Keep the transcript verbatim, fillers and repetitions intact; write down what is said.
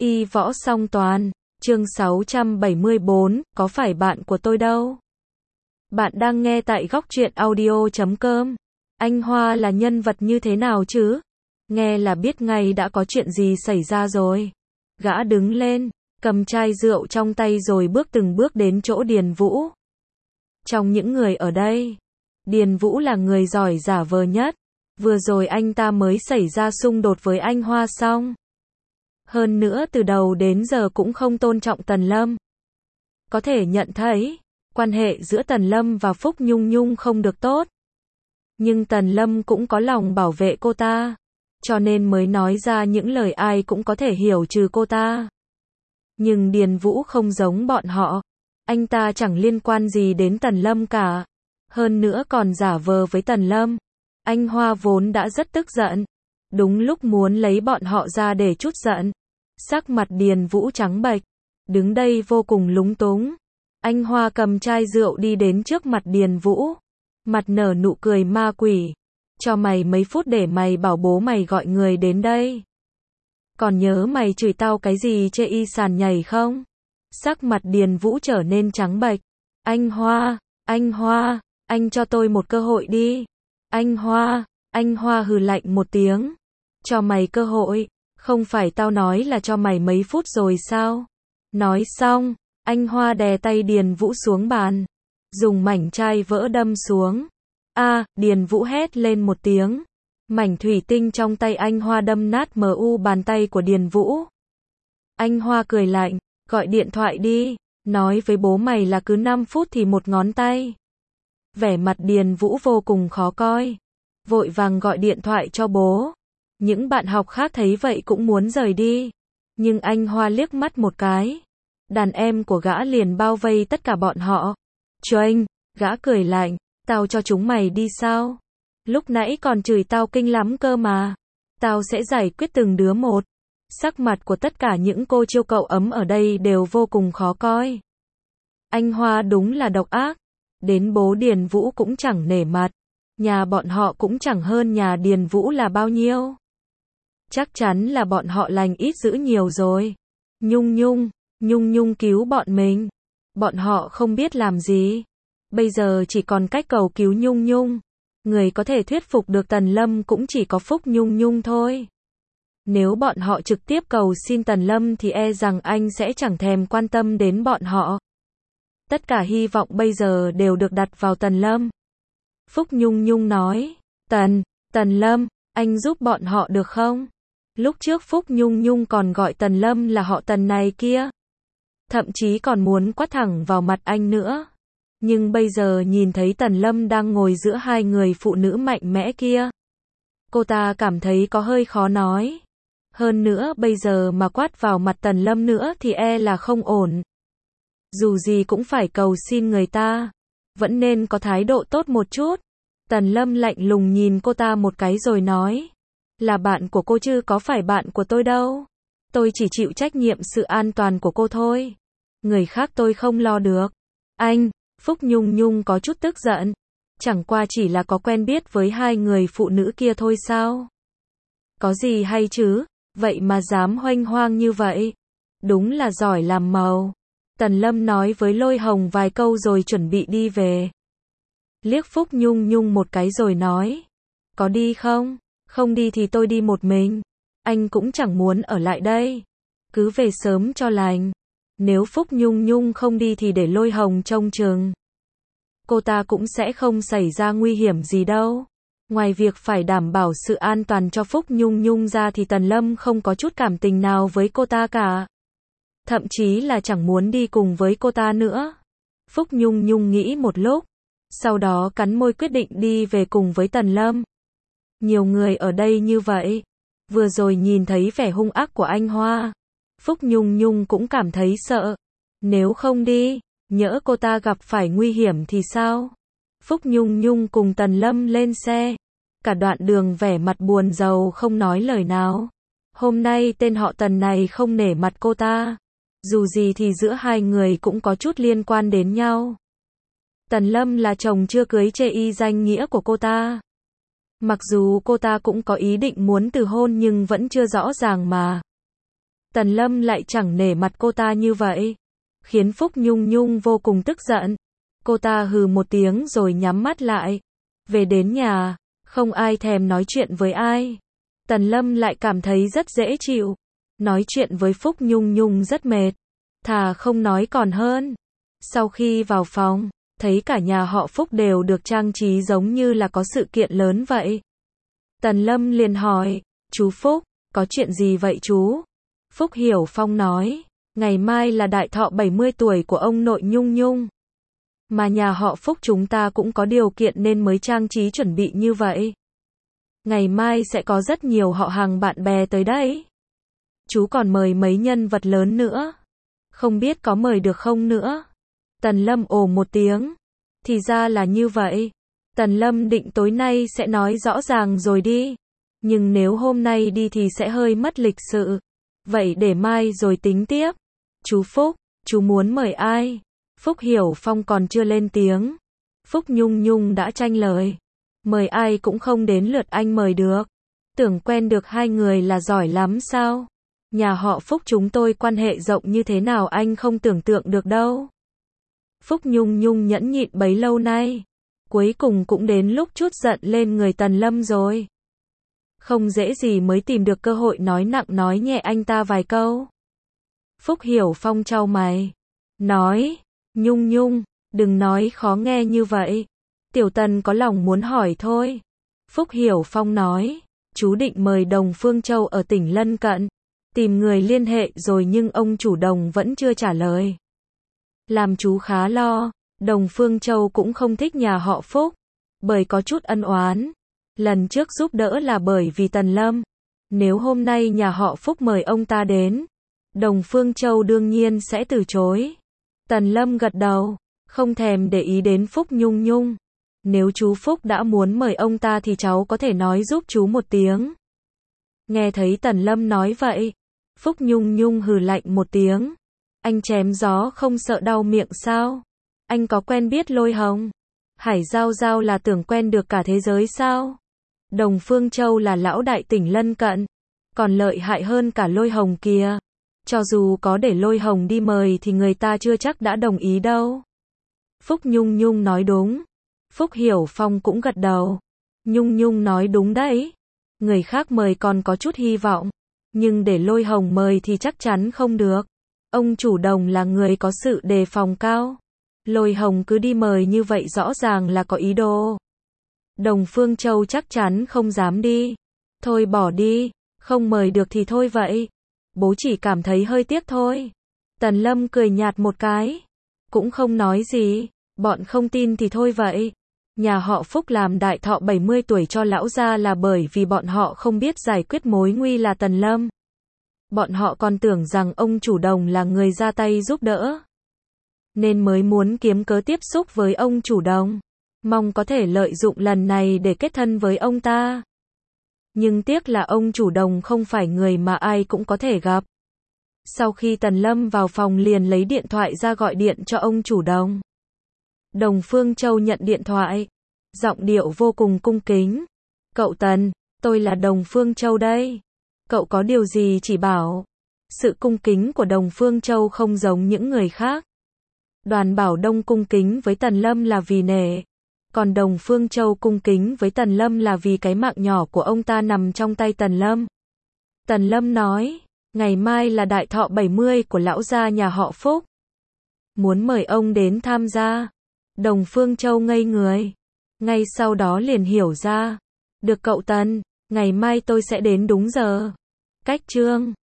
Y võ song toàn, chương sáu trăm bảy mươi bốn, có phải bạn của tôi đâu? Bạn đang nghe tại góc truyện audio chấm com. Anh Hoa là nhân vật như thế nào chứ? Nghe là biết ngay đã có chuyện gì xảy ra rồi. Gã đứng lên, cầm chai rượu trong tay rồi bước từng bước đến chỗ Điền Vũ. Trong những người ở đây, Điền Vũ là người giỏi giả vờ nhất. Vừa rồi anh ta mới xảy ra xung đột với anh Hoa xong. Hơn nữa từ đầu đến giờ cũng không tôn trọng Tần Lâm. Có thể nhận thấy, quan hệ giữa Tần Lâm và Phúc Nhung Nhung không được tốt. Nhưng Tần Lâm cũng có lòng bảo vệ cô ta, cho nên mới nói ra những lời ai cũng có thể hiểu trừ cô ta. Nhưng Điền Vũ không giống bọn họ. Anh ta chẳng liên quan gì đến Tần Lâm cả. Hơn nữa còn giả vờ với Tần Lâm. Anh Hoa vốn đã rất tức giận. Đúng lúc muốn lấy bọn họ ra để trút giận. Sắc mặt Điền Vũ trắng bệch. Đứng đây vô cùng lúng túng. Anh Hoa cầm chai rượu đi đến trước mặt Điền Vũ. Mặt nở nụ cười ma quỷ. Cho mày mấy phút để mày bảo bố mày gọi người đến đây. Còn nhớ mày chửi tao cái gì chê y sàn nhảy không? Sắc mặt Điền Vũ trở nên trắng bệch. Anh Hoa, anh Hoa, anh cho tôi một cơ hội đi. Anh Hoa, anh Hoa hừ lạnh một tiếng. Cho mày cơ hội, không phải tao nói là cho mày mấy phút rồi sao? Nói xong, anh Hoa đè tay Điền Vũ xuống bàn. Dùng mảnh chai vỡ đâm xuống. A, à, Điền Vũ hét lên một tiếng. Mảnh thủy tinh trong tay anh Hoa đâm nát mờ u bàn tay của Điền Vũ. Anh Hoa cười lạnh, gọi điện thoại đi, nói với bố mày là cứ năm phút thì một ngón tay. Vẻ mặt Điền Vũ vô cùng khó coi. Vội vàng gọi điện thoại cho bố. Những bạn học khác thấy vậy cũng muốn rời đi. Nhưng anh Hoa liếc mắt một cái. Đàn em của gã liền bao vây tất cả bọn họ. Choanh, gã cười lạnh, tao cho chúng mày đi sao? Lúc nãy còn chửi tao kinh lắm cơ mà. Tao sẽ giải quyết từng đứa một. Sắc mặt của tất cả những cô chiêu cậu ấm ở đây đều vô cùng khó coi. Anh Hoa đúng là độc ác. Đến bố Điền Vũ cũng chẳng nể mặt. Nhà bọn họ cũng chẳng hơn nhà Điền Vũ là bao nhiêu. Chắc chắn là bọn họ lành ít dữ nhiều rồi. Nhung Nhung, Nhung Nhung cứu bọn mình. Bọn họ không biết làm gì. Bây giờ chỉ còn cách cầu cứu Nhung Nhung. Người có thể thuyết phục được Tần Lâm cũng chỉ có Phúc Nhung Nhung thôi. Nếu bọn họ trực tiếp cầu xin Tần Lâm thì e rằng anh sẽ chẳng thèm quan tâm đến bọn họ. Tất cả hy vọng bây giờ đều được đặt vào Tần Lâm. Phúc Nhung Nhung nói, Tần, Tần Lâm, anh giúp bọn họ được không? Lúc trước Phúc Nhung Nhung còn gọi Tần Lâm là họ Tần này kia. Thậm chí còn muốn quát thẳng vào mặt anh nữa. Nhưng bây giờ nhìn thấy Tần Lâm đang ngồi giữa hai người phụ nữ mạnh mẽ kia. Cô ta cảm thấy có hơi khó nói. Hơn nữa bây giờ mà quát vào mặt Tần Lâm nữa thì e là không ổn. Dù gì cũng phải cầu xin người ta. Vẫn nên có thái độ tốt một chút. Tần Lâm lạnh lùng nhìn cô ta một cái rồi nói. Là bạn của cô chứ có phải bạn của tôi đâu. Tôi chỉ chịu trách nhiệm sự an toàn của cô thôi. Người khác tôi không lo được. Anh, Phúc Nhung Nhung có chút tức giận. Chẳng qua chỉ là có quen biết với hai người phụ nữ kia thôi sao. Có gì hay chứ, vậy mà dám hoanh hoang như vậy. Đúng là giỏi làm màu. Tần Lâm nói với Lôi Hồng vài câu rồi chuẩn bị đi về. Liếc Phúc Nhung Nhung một cái rồi nói. Có đi không? Không đi thì tôi đi một mình. Anh cũng chẳng muốn ở lại đây. Cứ về sớm cho lành. Nếu Phúc Nhung Nhung không đi thì để Lôi Hồng trông chừng. Cô ta cũng sẽ không xảy ra nguy hiểm gì đâu. Ngoài việc phải đảm bảo sự an toàn cho Phúc Nhung Nhung ra thì Tần Lâm không có chút cảm tình nào với cô ta cả. Thậm chí là chẳng muốn đi cùng với cô ta nữa. Phúc Nhung Nhung nghĩ một lúc. Sau đó cắn môi quyết định đi về cùng với Tần Lâm. Nhiều người ở đây như vậy. Vừa rồi nhìn thấy vẻ hung ác của anh Hoa. Phúc Nhung Nhung cũng cảm thấy sợ. Nếu không đi, nhỡ cô ta gặp phải nguy hiểm thì sao? Phúc Nhung Nhung cùng Tần Lâm lên xe. Cả đoạn đường vẻ mặt buồn rầu không nói lời nào. Hôm nay tên họ Tần này không nể mặt cô ta. Dù gì thì giữa hai người cũng có chút liên quan đến nhau. Tần Lâm là chồng chưa cưới chê y danh nghĩa của cô ta. Mặc dù cô ta cũng có ý định muốn từ hôn nhưng vẫn chưa rõ ràng mà. Tần Lâm lại chẳng nể mặt cô ta như vậy, khiến Phúc Nhung Nhung vô cùng tức giận. Cô ta hừ một tiếng rồi nhắm mắt lại. Về đến nhà, không ai thèm nói chuyện với ai. Tần Lâm lại cảm thấy rất dễ chịu. Nói chuyện với Phúc Nhung Nhung rất mệt, thà không nói còn hơn. Sau khi vào phòng, thấy cả nhà họ Phúc đều được trang trí giống như là có sự kiện lớn vậy. Tần Lâm liền hỏi, chú Phúc, có chuyện gì vậy chú? Phúc Hiểu Phong nói, ngày mai là đại thọ bảy mươi tuổi của ông nội Nhung Nhung. Mà nhà họ Phúc chúng ta cũng có điều kiện nên mới trang trí chuẩn bị như vậy. Ngày mai sẽ có rất nhiều họ hàng bạn bè tới đấy. Chú còn mời mấy nhân vật lớn nữa. Không biết có mời được không nữa. Tần Lâm ồ một tiếng. Thì ra là như vậy. Tần Lâm định tối nay sẽ nói rõ ràng rồi đi. Nhưng nếu hôm nay đi thì sẽ hơi mất lịch sự. Vậy để mai rồi tính tiếp. Chú Phúc, chú muốn mời ai? Phúc Hiểu Phong còn chưa lên tiếng. Phúc Nhung Nhung đã tranh lời. Mời ai cũng không đến lượt anh mời được. Tưởng quen được hai người là giỏi lắm sao? Nhà họ Phúc chúng tôi quan hệ rộng như thế nào anh không tưởng tượng được đâu. Phúc Nhung Nhung nhẫn nhịn bấy lâu nay. Cuối cùng cũng đến lúc chút giận lên người Tần Lâm rồi. Không dễ gì mới tìm được cơ hội nói nặng nói nhẹ anh ta vài câu. Phúc Hiểu Phong chau mày. Nói, Nhung Nhung, đừng nói khó nghe như vậy. Tiểu Tần có lòng muốn hỏi thôi. Phúc Hiểu Phong nói, chú định mời Đồng Phương Châu ở tỉnh lân cận. Tìm người liên hệ rồi nhưng ông chủ Đồng vẫn chưa trả lời. Làm chú khá lo, Đồng Phương Châu cũng không thích nhà họ Phúc. Bởi có chút ân oán. Lần trước giúp đỡ là bởi vì Tần Lâm. Nếu hôm nay nhà họ Phúc mời ông ta đến, Đồng Phương Châu đương nhiên sẽ từ chối. Tần Lâm gật đầu, không thèm để ý đến Phúc Nhung Nhung. Nếu chú Phúc đã muốn mời ông ta thì cháu có thể nói giúp chú một tiếng. Nghe thấy Tần Lâm nói vậy, Phúc Nhung Nhung hừ lạnh một tiếng. Anh chém gió không sợ đau miệng sao? Anh có quen biết Lôi Hồng? Hải Giao Giao là tưởng quen được cả thế giới sao? Đồng Phương Châu là lão đại tỉnh lân cận, còn lợi hại hơn cả Lôi Hồng kìa. Cho dù có để Lôi Hồng đi mời thì người ta chưa chắc đã đồng ý đâu. Phúc Nhung Nhung nói đúng. Phúc Hiểu Phong cũng gật đầu. Nhung Nhung nói đúng đấy. Người khác mời còn có chút hy vọng. Nhưng để Lôi Hồng mời thì chắc chắn không được. Ông chủ Đồng là người có sự đề phòng cao. Lôi Hồng cứ đi mời như vậy rõ ràng là có ý đồ. Đồng Phương Châu chắc chắn không dám đi. Thôi bỏ đi, không mời được thì thôi vậy. Bố chỉ cảm thấy hơi tiếc thôi. Tần Lâm cười nhạt một cái. Cũng không nói gì, bọn không tin thì thôi vậy. Nhà họ Phúc làm đại thọ bảy mươi tuổi cho lão gia là bởi vì bọn họ không biết giải quyết mối nguy là Tần Lâm. Bọn họ còn tưởng rằng ông chủ Đồng là người ra tay giúp đỡ. Nên mới muốn kiếm cớ tiếp xúc với ông chủ Đồng. Mong có thể lợi dụng lần này để kết thân với ông ta. Nhưng tiếc là ông chủ Đồng không phải người mà ai cũng có thể gặp. Sau khi Tần Lâm vào phòng liền lấy điện thoại ra gọi điện cho ông chủ Đồng. Đồng Phương Châu nhận điện thoại. Giọng điệu vô cùng cung kính. Cậu Tần, tôi là Đồng Phương Châu đây. Cậu có điều gì chỉ bảo. Sự cung kính của Đồng Phương Châu không giống những người khác. Đoàn Bảo Đông cung kính với Tần Lâm là vì nể. Còn Đồng Phương Châu cung kính với Tần Lâm là vì cái mạng nhỏ của ông ta nằm trong tay Tần Lâm. Tần Lâm nói, ngày mai là đại thọ bảy mươi của lão gia nhà họ Phúc. Muốn mời ông đến tham gia. Đồng Phương Châu ngây người. Ngay sau đó liền hiểu ra. Được cậu Tần, ngày mai tôi sẽ đến đúng giờ. Cách chương